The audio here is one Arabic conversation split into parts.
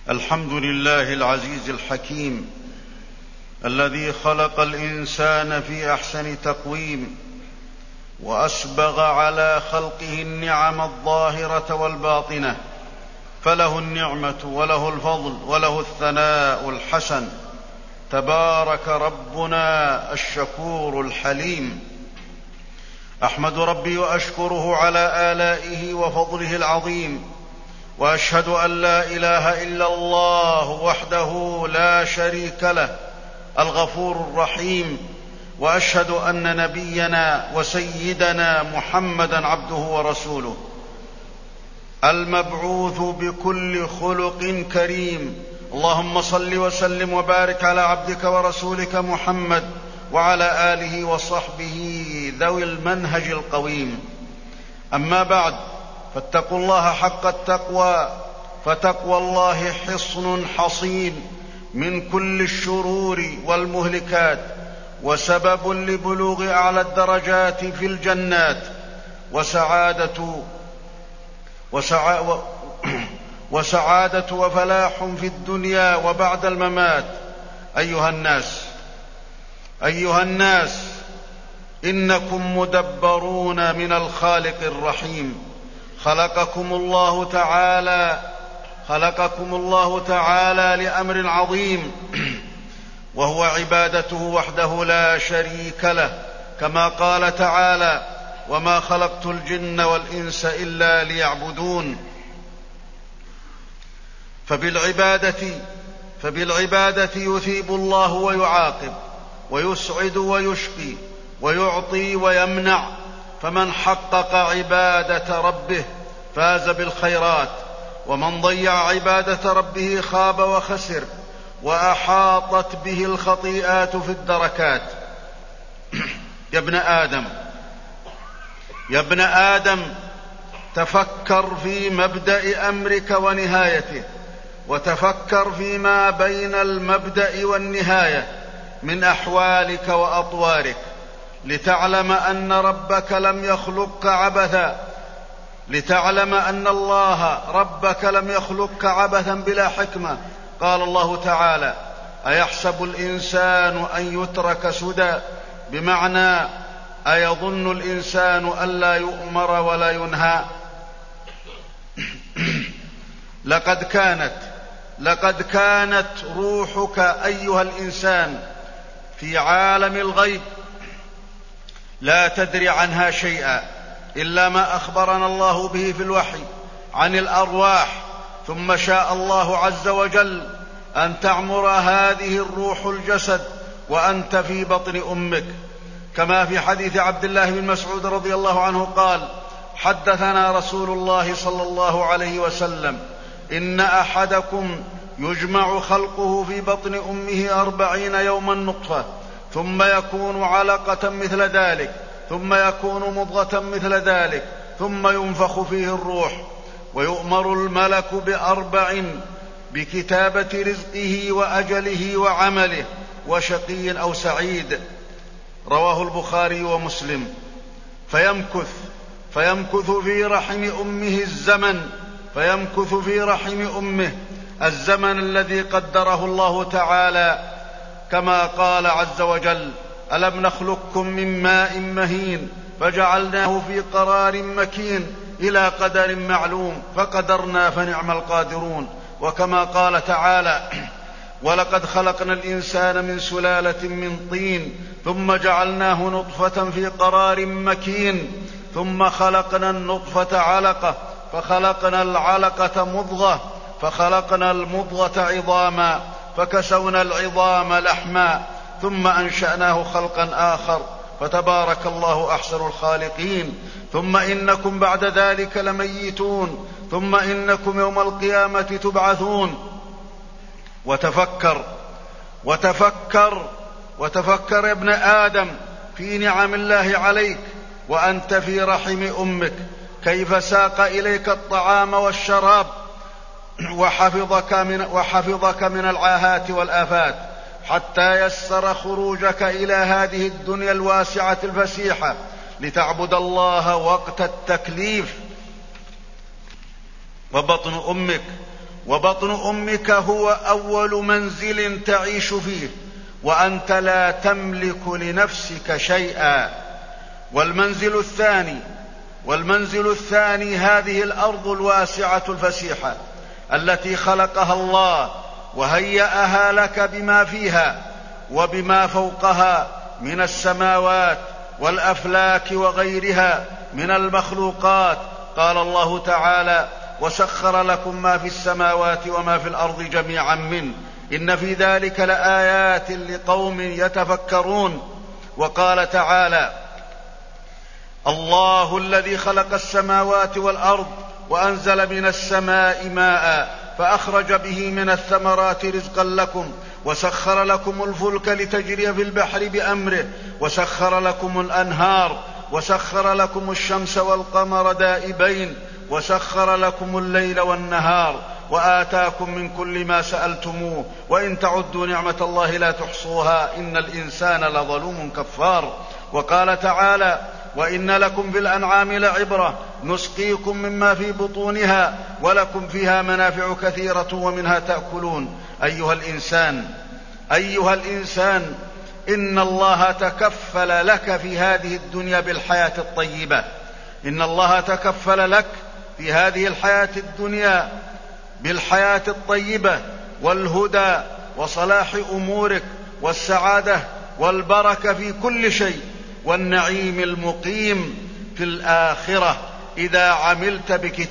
الحمد لله العزيز الحكيم الذي خلق الإنسان في أحسن تقويم، وأسبغ على خلقه النعم الظاهرة والباطنة، فله النعمة وله الفضل وله الثناء الحسن. تبارك ربنا الشكور الحليم. أحمد ربي وأشكره على آلائه وفضله العظيم، وأشهد أن لا إله إلا الله وحده لا شريك له الغفور الرحيم، وأشهد أن نبينا وسيدنا محمدًا عبده ورسوله المبعوث بكل خلق كريم. اللهم صل وسلم وبارك على عبدك ورسولك محمد وعلى آله وصحبه ذوي المنهج القويم. أما بعد، فاتقوا الله حق التقوى، فتقوى الله حصن حصين من كل الشرور والمهلكات، وسبب لبلوغ أعلى الدرجات في الجنات، وسعادة وفلاح في الدنيا وبعد الممات. أيها الناس، إنكم مدبرون من الخالق الرحيم. خلقكم الله تعالى لأمر عظيم، وهو عبادته وحده لا شريك له، كما قال تعالى: وما خلقت الجن والإنس إلا ليعبدون. فبالعبادة يثيب الله ويعاقب، ويسعد ويشقي، ويعطي ويمنع. فمن حقق عبادة ربه فاز بالخيرات، ومن ضيع عبادة ربه خاب وخسر، وأحاطت به الخطيئات في الدركات. يا ابن آدم، تفكر في مبدأ أمرك ونهايته، وتفكر فيما بين المبدأ والنهاية من أحوالك وأطوارك، لتعلم أن ربك لم يخلقك عبثا، لتعلم أن الله ربك لم يخلقك عبثا بلا حكمة. قال الله تعالى: أيحسب الإنسان أن يترك سدى، بمعنى أيظن الإنسان أن لا يؤمر ولا ينهى. لقد كانت روحك أيها الإنسان في عالم الغيب لا تدري عنها شيئا إلا ما أخبرنا الله به في الوحي عن الأرواح، ثم شاء الله عز وجل أن تعمر هذه الروح الجسد وأنت في بطن أمك، كما في حديث عبد الله بن مسعود رضي الله عنه قال: حدثنا رسول الله صلى الله عليه وسلم: إن أحدكم يجمع خلقه في بطن أمه 40 يوما نطفة، ثم يكون علقة مثل ذلك، ثم يكون مضغة مثل ذلك، ثم ينفخ فيه الروح، ويؤمر الملك ب4: بكتابة رزقه وأجله وعمله، وشقي أو سعيد. رواه البخاري ومسلم. فيمكث في رحم أمه الزمن الذي قدره الله تعالى، كما قال عز وجل: ألم نخلقكم من ماء مهين فجعلناه في قرار مكين إلى قدر معلوم فقدرنا فنعم القادرون. وكما قال تعالى: ولقد خلقنا الإنسان من سلالة من طين ثم جعلناه نطفة في قرار مكين ثم خلقنا النطفة علقة فخلقنا العلقة مضغة فخلقنا المضغة عظاما فكسونا العظام لحما ثم أنشأناه خلقا آخر فتبارك الله أحسن الخالقين. ثم إنكم بعد ذلك لميتون، ثم إنكم يوم القيامة تبعثون. وتفكر يا ابن آدم في نعم الله عليك وأنت في رحم أمك، كيف ساق إليك الطعام والشراب، وحفظك من العاهات والآفات، حتى يسر خروجك إلى هذه الدنيا الواسعة الفسيحة لتعبد الله وقت التكليف. وبطن أمك وبطن أمك هو أول منزل تعيش فيه، وأنت لا تملك لنفسك شيئا. والمنزل الثاني هذه الأرض الواسعة الفسيحة التي خلقها الله وهيأها لك بما فيها وبما فوقها من السماوات والأفلاك وغيرها من المخلوقات. قال الله تعالى: وسخر لكم ما في السماوات وما في الأرض جميعا منه إن في ذلك لآيات لقوم يتفكرون. وقال تعالى: الله الذي خلق السماوات والأرض وأنزل من السماء ماء فأخرج به من الثمرات رزقا لكم وسخر لكم الفلك لتجري في البحر بأمره وسخر لكم الأنهار وسخر لكم الشمس والقمر دائبين وسخر لكم الليل والنهار وآتاكم من كل ما سألتموه وإن تعدوا نعمة الله لا تحصوها إن الإنسان لظلوم كفار. وقال تعالى: وإن لكم في الأنعام لعبرة نسقيكم مما في بطونها ولكم فيها منافع كثيرة ومنها تأكلون. أيها الإنسان إن الله تكفل لك في هذه الدنيا بالحياة الطيبة. إن الله تكفل لك في هذه الحياة الدنيا بالحياة الطيبة والهدى وصلاح أمورك والسعادة والبركة في كل شيء والنعيم المقيم في الآخرة إذا عملت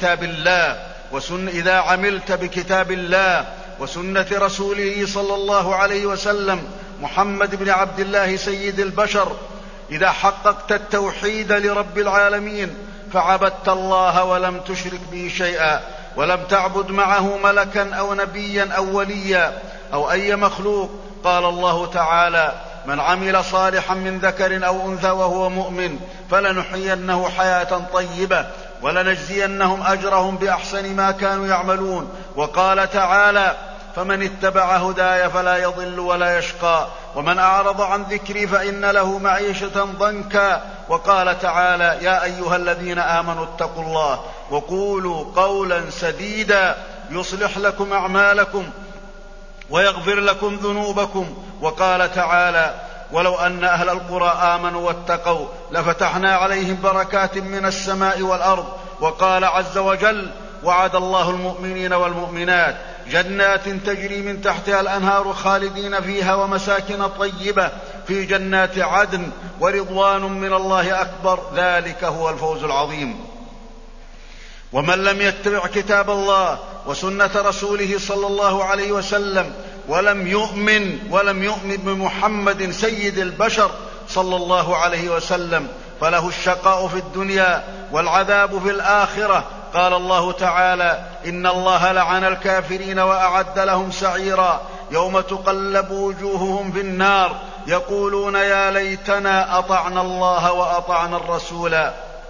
بكتاب الله وسنة رسوله صلى الله عليه وسلم محمد بن عبد الله سيد البشر. إذا حققت التوحيد لرب العالمين فعبدت الله ولم تشرك به شيئا ولم تعبد معه ملكا أو نبيا أو وليا أو أي مخلوق. قال الله تعالى: من عمل صالحا من ذكر أو أنثى وهو مؤمن فلنحيينه حياة طيبة ولنجزينهم أجرهم بأحسن ما كانوا يعملون. وقال تعالى: فمن اتبع هداي فلا يضل ولا يشقى ومن أعرض عن ذكري فإن له معيشة ضنكا. وقال تعالى: يا أيها الذين آمنوا اتقوا الله وقولوا قولا سديدا يصلح لكم أعمالكم ويغفر لكم ذنوبكم. وقال تعالى: ولو أن أهل القرى آمنوا واتقوا لفتحنا عليهم بركات من السماء والأرض. وقال عز وجل: وعد الله المؤمنين والمؤمنات جنات تجري من تحتها الأنهار خالدين فيها ومساكن طيبة في جنات عدن ورضوان من الله أكبر ذلك هو الفوز العظيم. ومن لم يتبع كتاب الله وسنة رسوله صلى الله عليه وسلم ولم يؤمن بمحمد سيد البشر صلى الله عليه وسلم فله الشقاء في الدنيا والعذاب في الآخرة. قال الله تعالى: إن الله لعن الكافرين وأعد لهم سعيرا يوم تقلب وجوههم في النار يقولون يا ليتنا أطعنا الله وأطعنا الرسول.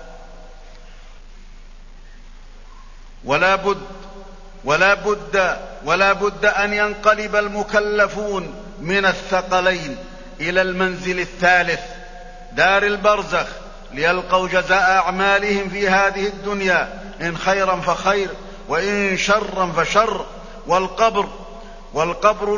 ولا بد أن ينقلب المكلفون من الثقلين إلى المنزل الثالث دار البرزخ ليلقوا جزاء أعمالهم في هذه الدنيا إن خيرا فخير وإن شرا فشر. والقبر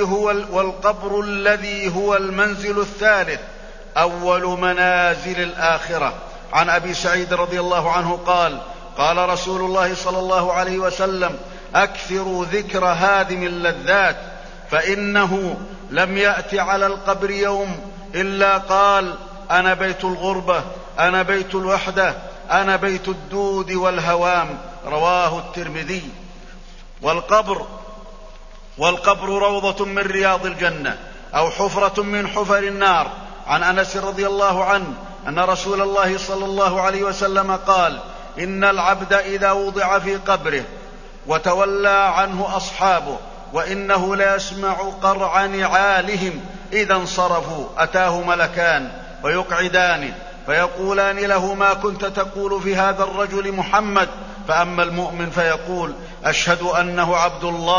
الذي هو المنزل الثالث أول منازل الآخرة. عن أبي سعيد رضي الله عنه قال: قال رسول الله صلى الله عليه وسلم: أكثروا ذكر هادم اللذات فإنه لم يأت على القبر يوم إلا قال: أنا بيت الغربة، أنا بيت الوحدة، أنا بيت الدود والهوام. رواه الترمذي. والقبر روضة من رياض الجنة أو حفرة من حفر النار. عن أنس رضي الله عنه أن رسول الله صلى الله عليه وسلم قال: إن العبد إذا وضع في قبره وتولى عنه أصحابه وإنه ليسمع قرع نعالهم إذا انصرفوا أتاه ملكان ويقعدانه فيقولان له: ما كنت تقول في هذا الرجل محمد؟ فأما المؤمن فيقول: أشهد أنه عبد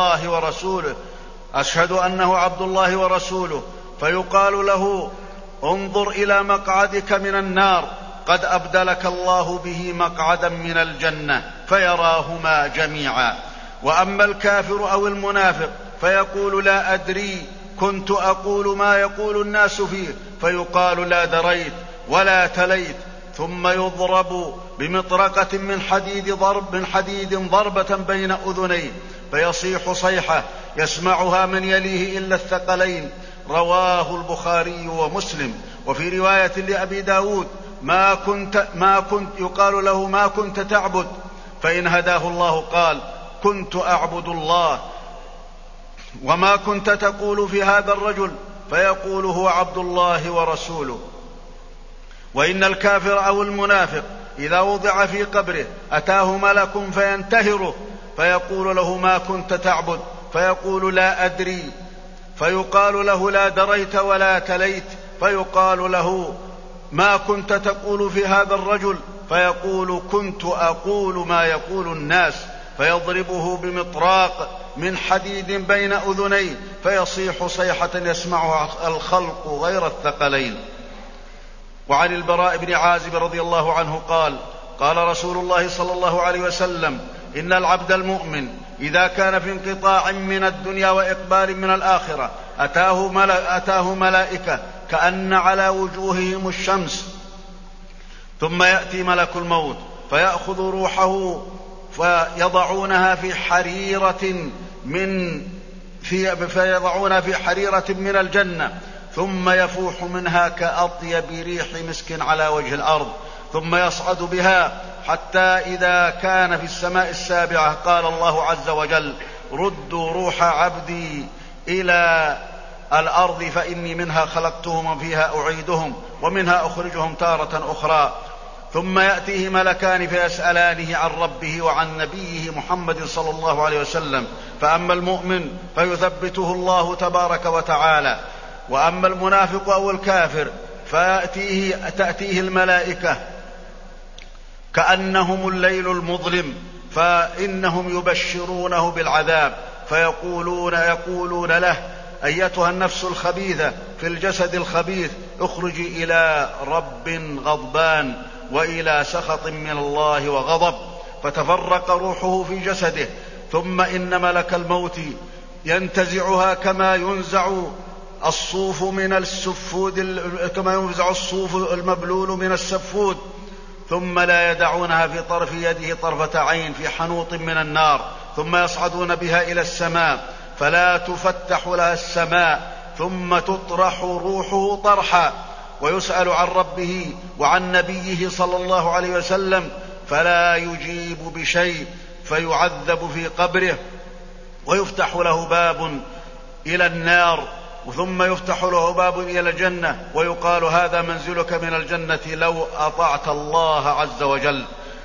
الله ورسوله، فيقال له: انظر إلى مقعدك من النار قد أبدلك الله به مقعدا من الجنة، فيراهما جميعا. وأما الكافر أو المنافق فيقول لا أدري، كنت أقول ما يقول الناس فيه، فيقال لا دريت ولا تليت، ثم يضرب بمطرقة من حديد ضربة بين أذنيه فيصيح صيحة يسمعها من يليه إلا الثقلين. رواه البخاري ومسلم. وفي رواية لأبي داود ما كنت يقال له ما كنت تعبد، فإن هداه الله قال كنت أعبد الله. وما كنت تقول في هذا الرجل، فيقول هو عبد الله ورسوله. وإن الكافر أو المنافق إذا وضع في قبره أتاه ملك فينتهره فيقول له ما كنت تعبد، فيقول لا أدري، فيقال له لا دريت ولا تليت، فيقال له ما كنت تقول في هذا الرجل، فيقول كنت أقول ما يقول الناس، فيضربه بمطراق من حديد بين أذنيه فيصيح صيحة يسمعها الخلق غير الثقلين. وعن البراء بن عازب رضي الله عنه قال قال رسول الله صلى الله عليه وسلم إن العبد المؤمن إذا كان في انقطاع من الدنيا وإقبال من الآخرة أتاه ملائكة كأن على وجوههم الشمس، ثم يأتي ملك الموت فيأخذ روحه فيضعونها في حريرة من الجنة، ثم يفوح منها كأطيب ريح مسك على وجه الأرض، ثم يصعد بها حتى إذا كان في السماء السابعة قال الله عز وجل ردوا روح عبدي إلى الأرض فإني منها خلقتهم وفيها أعيدهم ومنها أخرجهم تارة أخرى. ثم يأتيه ملكان فيسألانه عن ربه وعن نبيه محمد صلى الله عليه وسلم، فأما المؤمن فيثبته الله تبارك وتعالى، وأما المنافق أو الكافر فتأتيه الملائكة كأنهم الليل المظلم، فإنهم يبشرونه بالعذاب، يقولون له أيتها النفس الخبيثة في الجسد الخبيث اخرجي إلى رب غضبان وإلى سخط من الله وغضب، فتفرق روحه في جسده، ثم إن ملك الموت ينتزعها كما ينزع الصوف المبلول من السفود، ثم لا يدعونها في طرف يده طرفة عين في حنوط من النار، ثم يصعدون بها إلى السماء فلا تفتح لها السماء، ثم تطرح روحه طرحا، ويسأل عن ربه وعن نبيه صلى الله عليه وسلم فلا يجيب بشيء، فيعذب في قبره، ويفتح له باب إلى النار، ثم يفتح له باب إلى الجنة، ويقال هذا منزلك من الجنة لو أطعت الله عز وجل.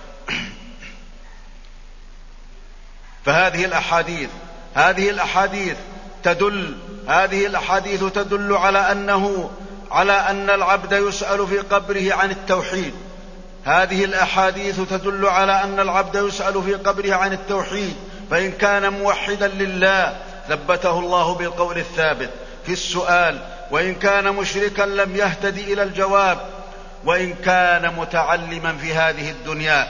فهذه الأحاديث تدل على أن العبد يسأل في قبره عن التوحيد. هذه الأحاديث تدل على أن العبد يسأل في قبره عن التوحيد، فإن كان موحدا لله ثبته الله بالقول الثابت في السؤال، وإن كان مشركا لم يهتد إلى الجواب، وإن كان متعلما في هذه الدنيا.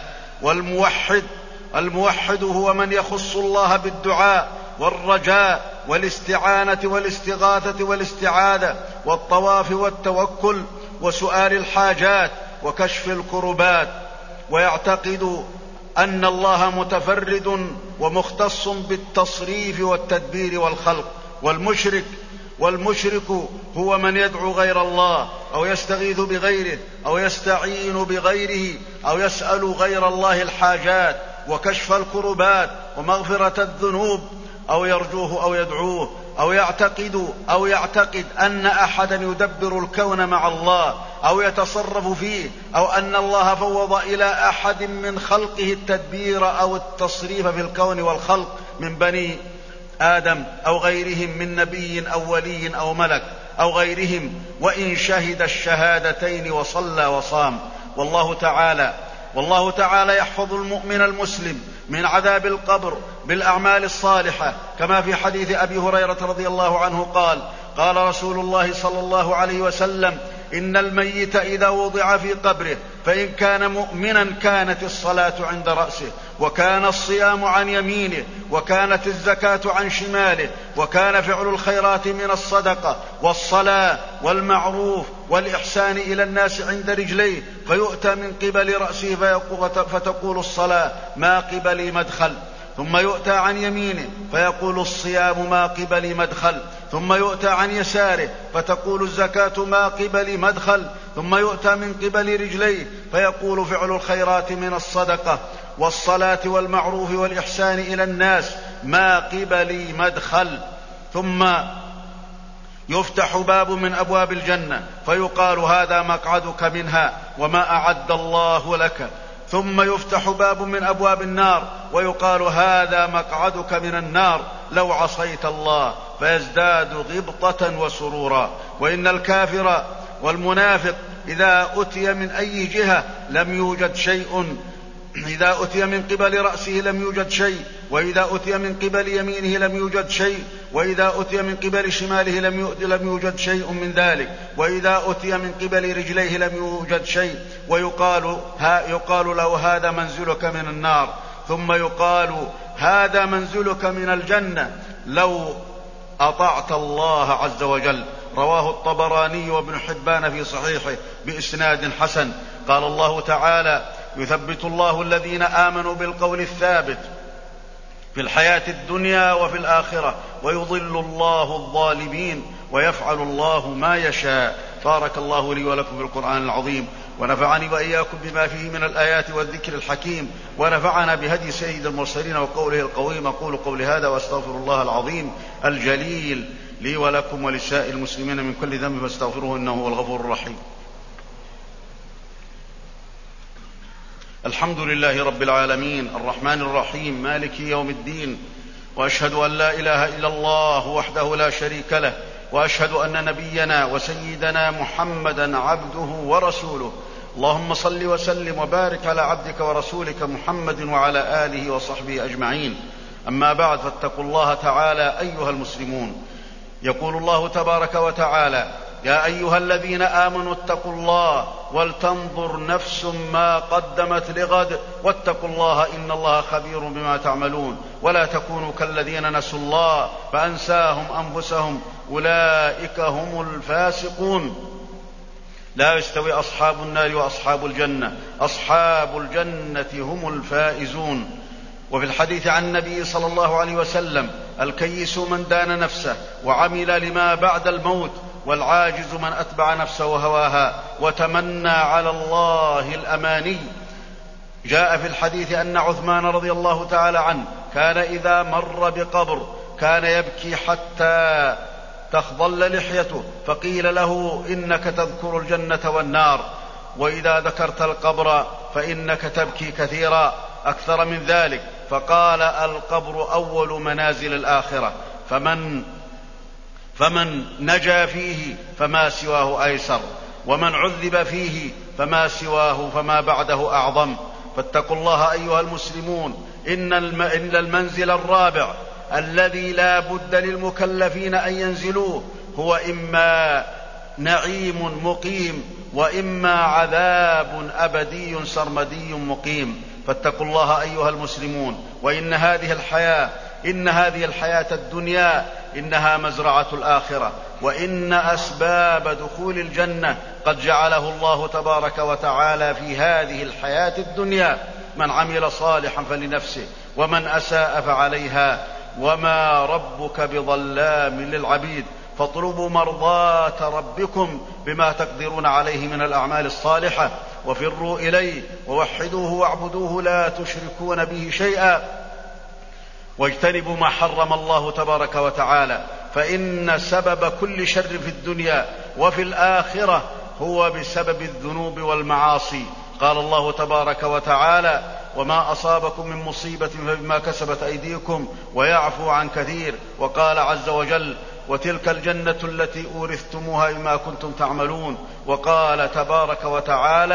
والموحد هو من يخص الله بالدعاء والرجاء والاستعانة والاستغاثة والاستعاذة والطواف والتوكل وسؤال الحاجات وكشف الكربات، ويعتقد أن الله متفرد ومختص بالتصريف والتدبير والخلق. والمشرك هو من يدعو غير الله أو يستغيث بغيره أو يستعين بغيره أو يسأل غير الله الحاجات وكشف الكربات ومغفرة الذنوب، أو يرجوه أو يدعوه، أو يعتقد أن أحدا يدبر الكون مع الله أو يتصرف فيه، أو أن الله فوض إلى أحد من خلقه التدبير أو التصريف في الكون والخلق من بني آدم أو غيرهم من نبي أو ولي أو ملك أو غيرهم، وإن شهد الشهادتين وصلى وصام. والله تعالى يحفظ المؤمن المسلم من عذاب القبر بالأعمال الصالحة، كما في حديث أبي هريرة رضي الله عنه قال رسول الله صلى الله عليه وسلم إن الميت إذا وضع في قبره فإن كان مؤمنا كانت الصلاة عند رأسه، وكان الصيام عن يمينه، وكانت الزكاة عن شماله، وكان فعل الخيرات من الصدقة والصلاة والمعروف والإحسان إلى الناس عند رجليه، فيؤتى من قبل رأسه فتقول الصلاة ما قبلي مدخل، ثم يؤتى عن يمينه فيقول الصيام ما قبلي مدخل، ثم يؤتى عن يساره فتقول الزكاة ما قبلي مدخل، ثم يؤتى من قبل رجليه فيقول فعل الخيرات من الصدقة والصلاة والمعروف والإحسان إلى الناس ما قبلي مدخل. ثم يفتح باب من أبواب الجنة فيقال هذا مقعدك منها وما أعد الله لك، ثم يفتح باب من أبواب النار ويقال هذا مقعدك من النار لو عصيت الله، فيزداد غبطة وسرورا. وإن الكافر والمنافق إذا أتي من أي جهة لم يوجد شيء، إذا أتي من قبل رأسه لم يوجد شيء، وإذا أتي من قبل يمينه لم يوجد شيء، وإذا أتي من قبل شماله لم يوجد شيء من ذلك، وإذا أتي من قبل رجليه لم يوجد شيء، يقال له هذا منزلك من النار، ثم يقال هذا منزلك من الجنة لو أطعت الله عز وجل. رواه الطبراني وابن حبان في صحيحه بإسناد حسن. قال الله تعالى يثبت الله الذين آمنوا بالقول الثابت في الحياة الدنيا وفي الآخرة ويضل الله الظالمين ويفعل الله ما يشاء. بارك الله لي ولكم بالقرآن العظيم، ونفعني وإياكم بما فيه من الآيات والذكر الحكيم، ونفعنا بهدي سيد المرسلين وقوله القويم. أقول قولي هذا وأستغفر الله العظيم الجليل لي ولكم ولسائر المسلمين من كل ذنب فاستغفروه إنه هو الغفور الرحيم. الحمد لله رب العالمين الرحمن الرحيم مالك يوم الدين، وأشهد أن لا إله إلا الله وحده لا شريك له، وأشهد أن نبينا وسيدنا محمدا عبده ورسوله. اللهم صل وسلم وبارك على عبدك ورسولك محمد وعلى آله وصحبه أجمعين. أما بعد، فاتقوا الله تعالى أيها المسلمون. يقول الله تبارك وتعالى يا أيها الذين آمنوا اتقوا الله ولتنظر نفس ما قدمت لغد واتقوا الله إن الله خبير بما تعملون ولا تكونوا كالذين نسوا الله فأنساهم أنفسهم أولئك هم الفاسقون. لا يستوي أصحاب النار وأصحاب الجنة، أصحاب الجنة هم الفائزون. وفي الحديث عن النبي صلى الله عليه وسلم الكيس من دان نفسه وعمل لما بعد الموت، والعاجز من أتبع نفسه هواها وتمنى على الله الأماني. جاء في الحديث أن عثمان رضي الله تعالى عنه كان إذا مر بقبر كان يبكي حتى تخضل لحيته، فقيل له إنك تذكر الجنة والنار، وإذا ذكرت القبر فإنك تبكي كثيرا أكثر من ذلك، فقال القبر أول منازل الآخرة، فمن نجا فيه فما سواه أيسر، ومن عذب فيه فما سواه فما بعده أعظم. فاتقوا الله أيها المسلمون. إن المنزل الرابع الذي لا بد للمكلفين أن ينزلوه هو إما نعيم مقيم وإما عذاب أبدي سرمدي مقيم. فاتقوا الله أيها المسلمون. وإن هذه الحياة الدنيا إنها مزرعة الآخرة، وإن أسباب دخول الجنة قد جعله الله تبارك وتعالى في هذه الحياة الدنيا. من عمل صالحا فلنفسه ومن أساء فعليها وما ربك بظلام للعبيد. فاطلبوا مرضاة ربكم بما تقدرون عليه من الأعمال الصالحة، وفروا إليه ووحدوه واعبدوه لا تشركون به شيئا، واجتنبوا ما حرم الله تبارك وتعالى، فإن سبب كل شر في الدنيا وفي الآخرة هو بسبب الذنوب والمعاصي. قال الله تبارك وتعالى وما أصابكم من مصيبة فبما كسبت أيديكم ويعفو عن كثير. وقال عز وجل وتلك الجنة التي أورثتموها بما كنتم تعملون. وقال تبارك وتعالى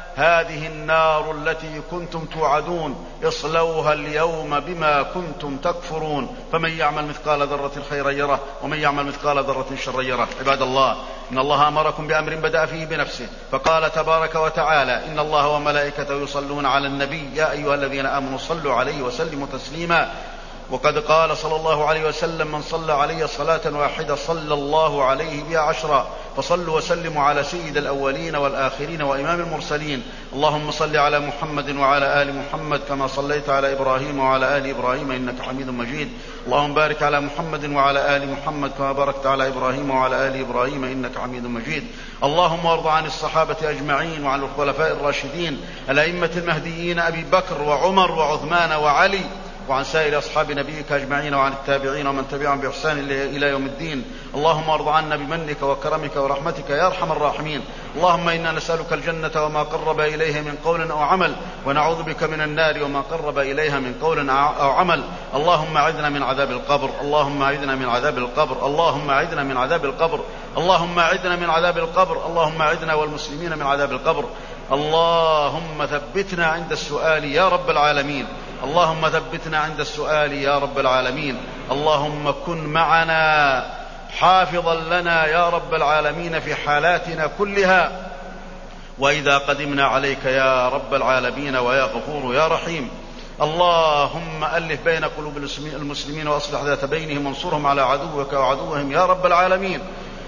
هذه النار التي كنتم توعدون اصلوها اليوم بما كنتم تكفرون فمن يعمل مثقال ذرة خيرا يره ومن يعمل مثقال ذرة شرا يره. عباد الله، إن الله أمركم بأمر بدأ فيه بنفسه فقال تبارك وتعالى: إن الله وملائكته يصلون على النبي يا أيها الذين آمنوا صلوا عليه وسلموا تسليما. وقد قال صلى الله عليه وسلم: من صلى علي صلاة واحدة صلى الله عليه بها 10. فصلوا وسلموا على سيد الأولين والآخرين وإمام المرسلين. اللهم صل على محمد وعلى آل محمد كما صليت على إبراهيم وعلى آل إبراهيم إنك حميد مجيد. اللهم بارك على محمد وعلى آل محمد كما باركت على إبراهيم وعلى آل إبراهيم إنك حميد مجيد. اللهم وارض عن الصحابة أجمعين وعن الخلفاء الراشدين الأئمة المهديين أبي بكر وعمر وعثمان وعلي وعن سائر أصحاب نبيك أجمعين وعن التابعين ومن تبعهم بإحسان إلى يوم الدين. اللهم ارض عنا بمنك وكرمك ورحمتك يا أرحم الراحمين. اللهم إنا نسألك الجنة وما قرب إليها من قول أو عمل ونعوذ بك من النار وما قرب إليها من قول أو عمل. اللهم أعذنا من عذاب القبر. اللهم أعذنا من عذاب القبر. اللهم أعذنا من عذاب القبر. اللهم أعذنا من عذاب القبر. اللهم أعذنا والمسلمين من عذاب القبر. اللهم ثبتنا عند السؤال يا رب العالمين. اللهم ثبتنا عند السؤال يا رب العالمين. اللهم كن معنا حافظا لنا يا رب العالمين في حالاتنا كلها وإذا قدمنا عليك يا رب العالمين ويا غفور يا رحيم. اللهم ألف بين قلوب المسلمين وأصلح ذات بينهم وانصرهم على عدوك وعدوهم يا رب العالمين.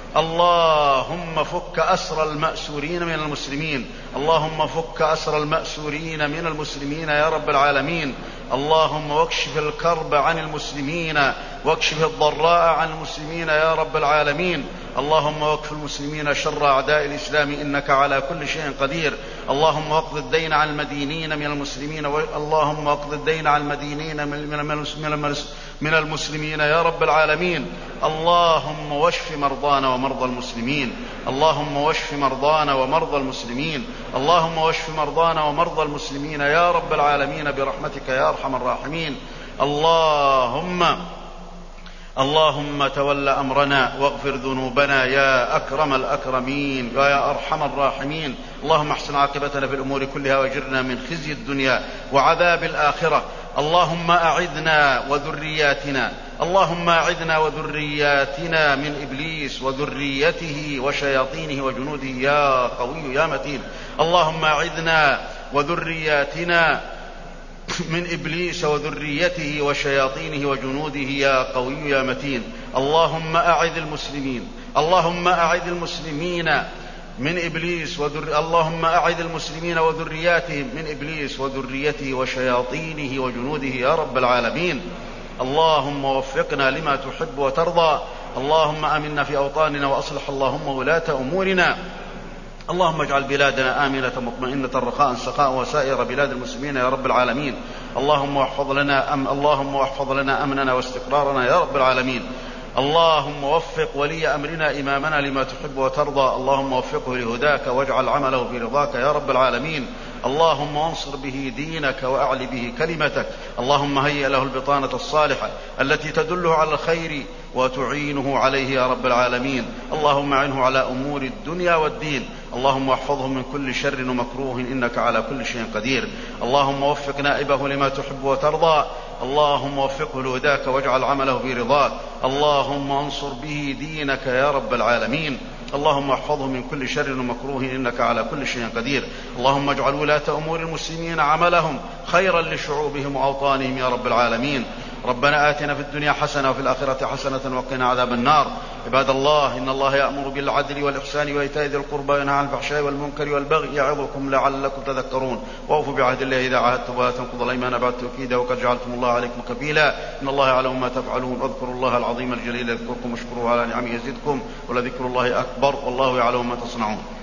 اللهم فك أسر المأسورين من المسلمين. اللهم فك أسر المأسورين من المسلمين يا رب العالمين. اللهم واكشف الكرب عن المسلمين واكشف الضراء عن المسلمين يا رب العالمين. اللهم واكف المسلمين شر أعداء الإسلام إنك على كل شيء قدير. اللهم واقض الدين عن المدينين من المسلمين اللهم واقض الدين عن المدينين من المسلمين يا رب العالمين. اللهم واشف مرضانا ومرضى المسلمين. اللهم واشف مرضانا ومرضى المسلمين. اللهم واشف مرضانا ومرضى المسلمين يا رب العالمين برحمتك يا أرحم الراحمين. اللهم تول أمرنا واغفر ذنوبنا يا أكرم الأكرمين ويا أرحم الراحمين. اللهم احسن عاقبتنا في الأمور كلها واجرنا من خزي الدنيا وعذاب الآخرة. اللهم أعذنا وذرياتنا من إبليس وذريته وشياطينه وجنوده يا قوي يا متين. اللهم أعذنا وذرياتنا من إبليس وذريته وشياطينه وجنوده يا قوي يا متين. اللهم أعذ المسلمين من إبليس اللهم أعذ المسلمين وذرياتهم من إبليس وذريته وشياطينه وجنوده يا رب العالمين. اللهم وفقنا لما تحب وترضى. اللهم آمنا في أوطاننا وأصلح اللهم ولاة أمورنا. اللهم اجعل بلادنا آمنة مطمئنة رخاء سخاء وسائر بلاد المسلمين يا رب العالمين. اللهم واحفظ لنا أمننا واستقرارنا يا رب العالمين. اللهم وفق ولي أمرنا إمامنا لما تحب وترضى. اللهم وفقه لهداك واجعل عمله في رضاك يا رب العالمين. اللهم انصر به دينك وأعل به كلمتك. اللهم هيئ له البطانة الصالحة التي تدله على الخير وتعينه عليه يا رب العالمين. اللهم أعنه على أمور الدنيا والدين. اللهم احفظه من كل شر ومكروه إنك على كل شيء قدير. اللهم وفق نائبه لما تحب وترضى. اللهم وفقه لهداك واجعل عمله في رضاك. اللهم انصر به دينك يا رب العالمين. اللهم احفظه من كل شر ومكروه إنك على كل شيء قدير. اللهم اجعل ولاة أمور المسلمين عملهم خيرا لشعوبهم وأوطانهم يا رب العالمين. ربنا آتنا في الدنيا حسنة وفي الآخرة حسنة وقنا عذاب النار. عباد الله، إن الله يأمر بالعدل والإحسان وإيتاء ذي القربى وينهى عن الفحشاء والمنكر والبغي يعظكم لعلكم تذكرون. وأوفوا بعهد الله إذا عاهدتم ولا تنقضوا الأيمان بعد توكيدا وقد جعلتم الله عليكم كفيلا. إن الله يعلم ما تفعلون. واذكروا الله العظيم الجليل يذكركم واشكروه على نعمه يزدكم ولذكر الله أكبر والله يعلم ما تصنعون.